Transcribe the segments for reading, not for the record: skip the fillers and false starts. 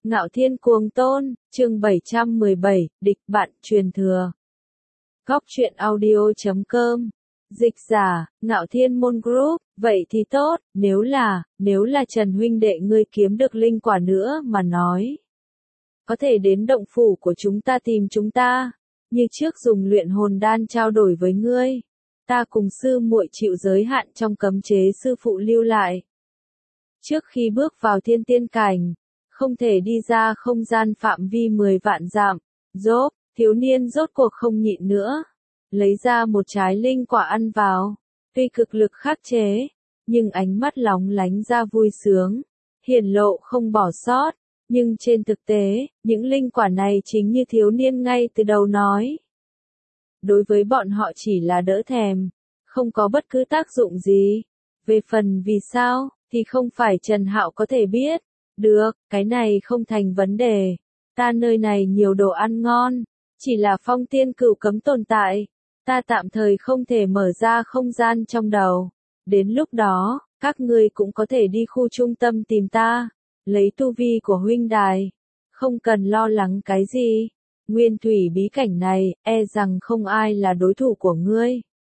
Ngạo Thiên Cuồng Tôn, chương 717, địch bạn truyền thừa. Góc truyện audio.com. Dịch giả, Ngạo Thiên Môn Group, vậy thì tốt, nếu là Trần huynh đệ ngươi kiếm được linh quả nữa mà nói. Có thể đến động phủ của chúng ta tìm chúng ta, như trước dùng luyện hồn đan trao đổi với ngươi. Ta cùng sư muội chịu giới hạn trong cấm chế sư phụ lưu lại. Trước khi bước vào thiên tiên cảnh, không thể đi ra không gian phạm vi 10 vạn dặm. Thiếu niên rốt cuộc không nhịn nữa. Lấy ra một trái linh quả ăn vào. Tuy cực lực khắc chế, nhưng ánh mắt lóng lánh ra vui sướng. Hiển lộ không bỏ sót. Nhưng trên thực tế, những linh quả này chính như thiếu niên ngay từ đầu nói. Đối với bọn họ chỉ là đỡ thèm. Không có bất cứ tác dụng gì. Về phần vì sao, thì không phải Trần Hạo có thể biết. Được, cái này không thành vấn đề. Ta nơi này nhiều đồ ăn ngon. Chỉ là phong tiên cửu cấm tồn tại. Ta tạm thời không thể mở ra không gian trong đầu. Đến lúc đó, các ngươi cũng có thể đi khu trung tâm tìm ta. Lấy tu vi của huynh đài. Không cần lo lắng cái gì. Nguyên thủy bí cảnh này, e rằng không ai là đối thủ của ngươi.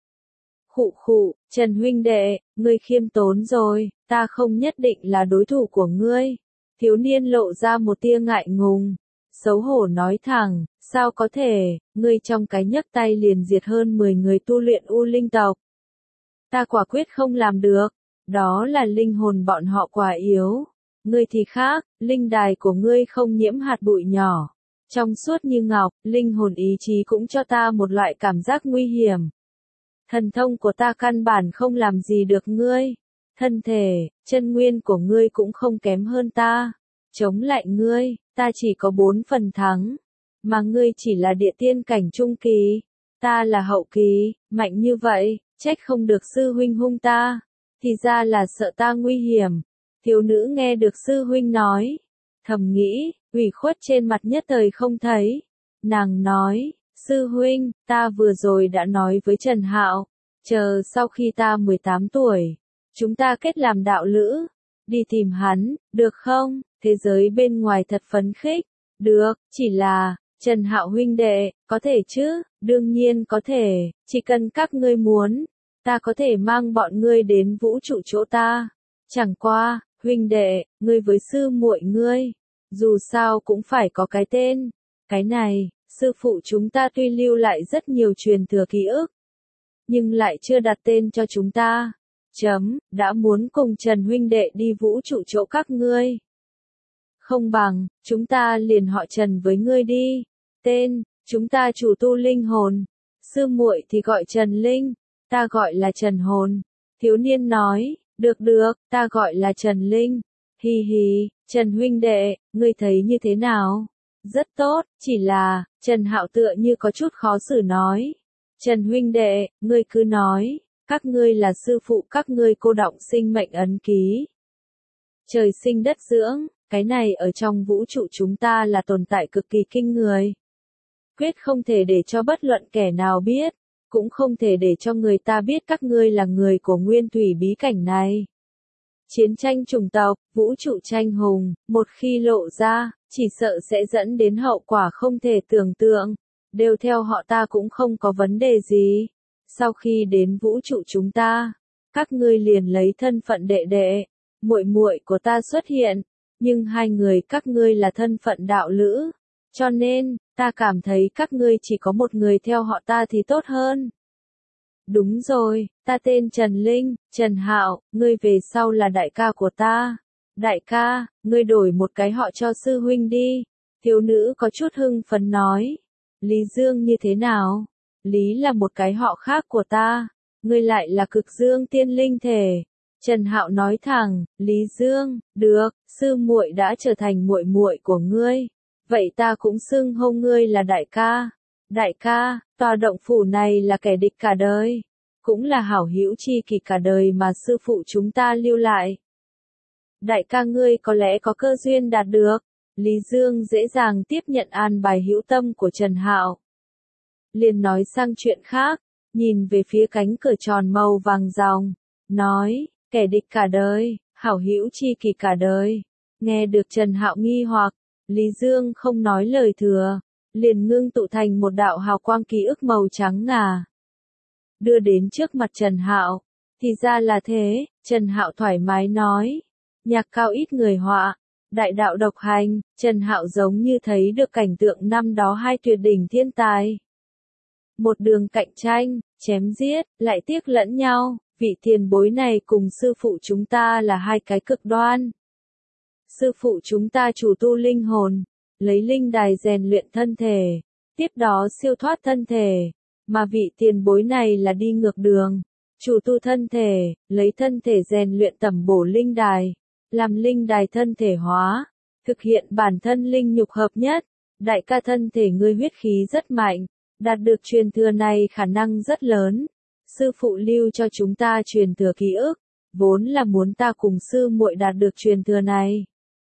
Khụ, Trần huynh đệ, ngươi khiêm tốn rồi, ta không nhất định là đối thủ của ngươi. Thiếu niên lộ ra một tia ngại ngùng, xấu hổ nói thẳng, sao có thể, ngươi trong cái nhấc tay liền diệt hơn 10 người tu luyện U Linh tộc. Ta quả quyết không làm được, đó là linh hồn bọn họ quá yếu. Ngươi thì khác, linh đài của ngươi không nhiễm hạt bụi nhỏ. Trong suốt như ngọc, linh hồn ý chí cũng cho ta một loại cảm giác nguy hiểm. Thần thông của ta căn bản không làm gì được ngươi. Thân thể, chân nguyên của ngươi cũng không kém hơn ta. Chống lại ngươi, ta chỉ có 4 phần thắng. Mà ngươi chỉ là địa tiên cảnh trung kỳ. Ta là hậu kỳ, mạnh như vậy, trách không được sư huynh hung ta. Thì ra là sợ ta nguy hiểm. Thiếu nữ nghe được sư huynh nói. Thầm nghĩ, ủy khuất trên mặt nhất thời không thấy. Nàng nói, sư huynh, ta vừa rồi đã nói với Trần Hạo. Chờ sau khi ta 18 tuổi, chúng ta kết làm đạo lữ. Đi tìm hắn, được không? Thế giới bên ngoài thật phấn khích. Được, chỉ là, Trần Hạo huynh đệ, có thể chứ? Đương nhiên có thể, chỉ cần các ngươi muốn. Ta có thể mang bọn ngươi đến vũ trụ chỗ ta. Chẳng qua, huynh đệ, ngươi với sư muội ngươi. Dù sao cũng phải có cái tên. Cái này, sư phụ chúng ta tuy lưu lại rất nhiều truyền thừa ký ức. Nhưng lại chưa đặt tên cho chúng ta. Đã muốn cùng Trần huynh đệ đi vũ trụ chỗ các ngươi. Không bằng, chúng ta liền họ Trần với ngươi đi. Tên, chúng ta chủ tu linh hồn. Sư muội thì gọi Trần Linh, ta gọi là Trần Hồn. Thiếu niên nói, được, ta gọi là Trần Linh. Hi, Trần huynh đệ, ngươi thấy như thế nào? Rất tốt, chỉ là, Trần Hạo tựa như có chút khó xử nói. Trần huynh đệ, ngươi cứ nói, các ngươi là sư phụ các ngươi cô đọng sinh mệnh ấn ký. Trời sinh đất dưỡng, cái này ở trong vũ trụ chúng ta là tồn tại cực kỳ kinh người. Quyết không thể để cho bất luận kẻ nào biết, cũng không thể để cho người ta biết các ngươi là người của nguyên thủy bí cảnh này. Chiến tranh chủng tộc, vũ trụ tranh hùng, một khi lộ ra, chỉ sợ sẽ dẫn đến hậu quả không thể tưởng tượng. Đều theo họ ta cũng không có vấn đề gì. Sau khi đến vũ trụ chúng ta, các ngươi liền lấy thân phận đệ đệ, muội muội của ta xuất hiện, nhưng hai người các ngươi là thân phận đạo lữ, cho nên, ta cảm thấy các ngươi chỉ có một người theo họ ta thì tốt hơn. Đúng rồi, ta tên Trần Linh, Trần Hạo, ngươi về sau là đại ca của ta. Đại ca, ngươi đổi một cái họ cho sư huynh đi. Thiếu nữ có chút hưng phấn nói. Lý Dương như thế nào? Lý là một cái họ khác của ta. Ngươi lại là cực dương tiên linh thể. Trần Hạo nói thẳng, Lý Dương, được, sư muội đã trở thành muội muội của ngươi. Vậy ta cũng xưng hô ngươi là đại ca. Đại ca, tòa động phủ này là kẻ địch cả đời. Cũng là hảo hữu chi kỷ cả đời mà sư phụ chúng ta lưu lại. Đại ca ngươi có lẽ có cơ duyên đạt được. Lý Dương dễ dàng tiếp nhận an bài hữu tâm của Trần Hạo. Liền nói sang chuyện khác, nhìn về phía cánh cửa tròn màu vàng ròng, nói, kẻ địch cả đời, hảo hữu chi kỷ cả đời. Nghe được Trần Hạo nghi hoặc, Lý Dương không nói lời thừa, liền ngưng tụ thành một đạo hào quang ký ức màu trắng ngà. Đưa đến trước mặt Trần Hạo, thì ra là thế, Trần Hạo thoải mái nói. Nhạc cao ít người họa, đại đạo độc hành, Trần Hạo giống như thấy được cảnh tượng năm đó hai tuyệt đỉnh thiên tài. Một đường cạnh tranh, chém giết, lại tiếc lẫn nhau, vị tiền bối này cùng sư phụ chúng ta là hai cái cực đoan. Sư phụ chúng ta chủ tu linh hồn, lấy linh đài rèn luyện thân thể, tiếp đó siêu thoát thân thể, mà vị tiền bối này là đi ngược đường, chủ tu thân thể, lấy thân thể rèn luyện tẩm bổ linh đài, làm linh đài thân thể hóa, thực hiện bản thân linh nhục hợp nhất. Đại ca thân thể ngươi huyết khí rất mạnh, đạt được truyền thừa này khả năng rất lớn. Sư phụ lưu cho chúng ta truyền thừa ký ức, vốn là muốn ta cùng sư muội đạt được truyền thừa này.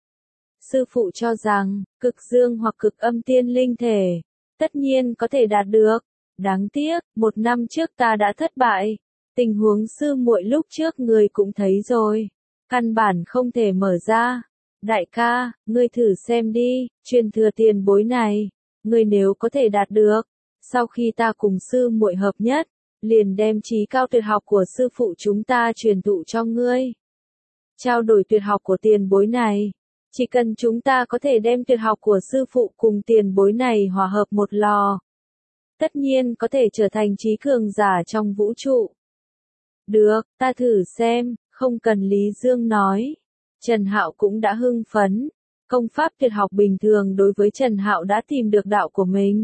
Sư phụ cho rằng, cực dương hoặc cực âm tiên linh thể, tất nhiên có thể đạt được. Đáng tiếc, 1 năm trước ta đã thất bại. Tình huống sư muội lúc trước người cũng thấy rồi. Căn bản không thể mở ra. Đại ca, ngươi thử xem đi, truyền thừa tiền bối này, ngươi nếu có thể đạt được. Sau khi ta cùng sư muội hợp nhất, liền đem trí cao tuyệt học của sư phụ chúng ta truyền thụ cho ngươi. Trao đổi tuyệt học của tiền bối này. Chỉ cần chúng ta có thể đem tuyệt học của sư phụ cùng tiền bối này hòa hợp một lò, tất nhiên có thể trở thành trí cường giả trong vũ trụ. Được, ta thử xem, không cần Lý Dương nói. Trần Hạo cũng đã hưng phấn. Công pháp tuyệt học bình thường đối với Trần Hạo đã tìm được đạo của mình,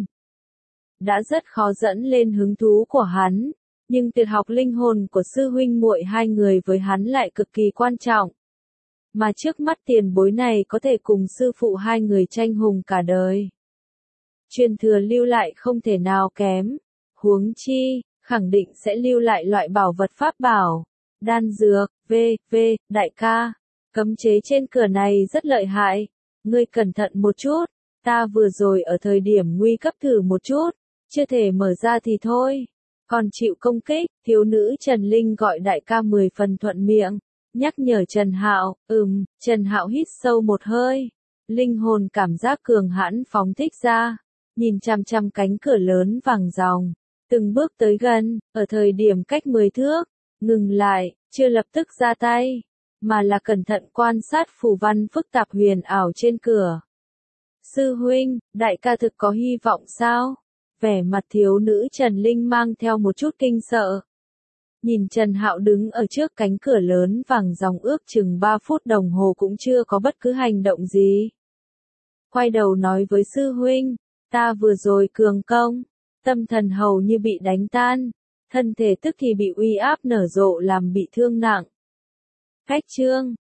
đã rất khó dẫn lên hứng thú của hắn. Nhưng tuyệt học linh hồn của sư huynh muội hai người với hắn lại cực kỳ quan trọng. Mà trước mắt tiền bối này có thể cùng sư phụ hai người tranh hùng cả đời. Truyền thừa lưu lại không thể nào kém. Huống chi, khẳng định sẽ lưu lại loại bảo vật pháp bảo. Đan dược, đại ca. Cấm chế trên cửa này rất lợi hại. Ngươi cẩn thận một chút. Ta vừa rồi ở thời điểm nguy cấp thử một chút. Chưa thể mở ra thì thôi. Còn chịu công kích, thiếu nữ Trần Linh gọi đại ca 10 phần thuận miệng. Nhắc nhở Trần Hạo, Trần Hạo hít sâu một hơi. Linh hồn cảm giác cường hãn phóng thích ra. Nhìn chằm chằm cánh cửa lớn vàng ròng. Từng bước tới gần, ở thời điểm cách 10 thước. Ngừng lại, chưa lập tức ra tay. Mà là cẩn thận quan sát phù văn phức tạp huyền ảo trên cửa. Sư huynh, đại ca thực có hy vọng sao? Vẻ mặt thiếu nữ Trần Linh mang theo một chút kinh sợ. Nhìn Trần Hạo đứng ở trước cánh cửa lớn vàng ròng ước chừng 3 phút đồng hồ cũng chưa có bất cứ hành động gì. Quay đầu nói với sư huynh, ta vừa rồi cường công, tâm thần hầu như bị đánh tan, thân thể tức thì bị uy áp nở rộ làm bị thương nặng. Cách chương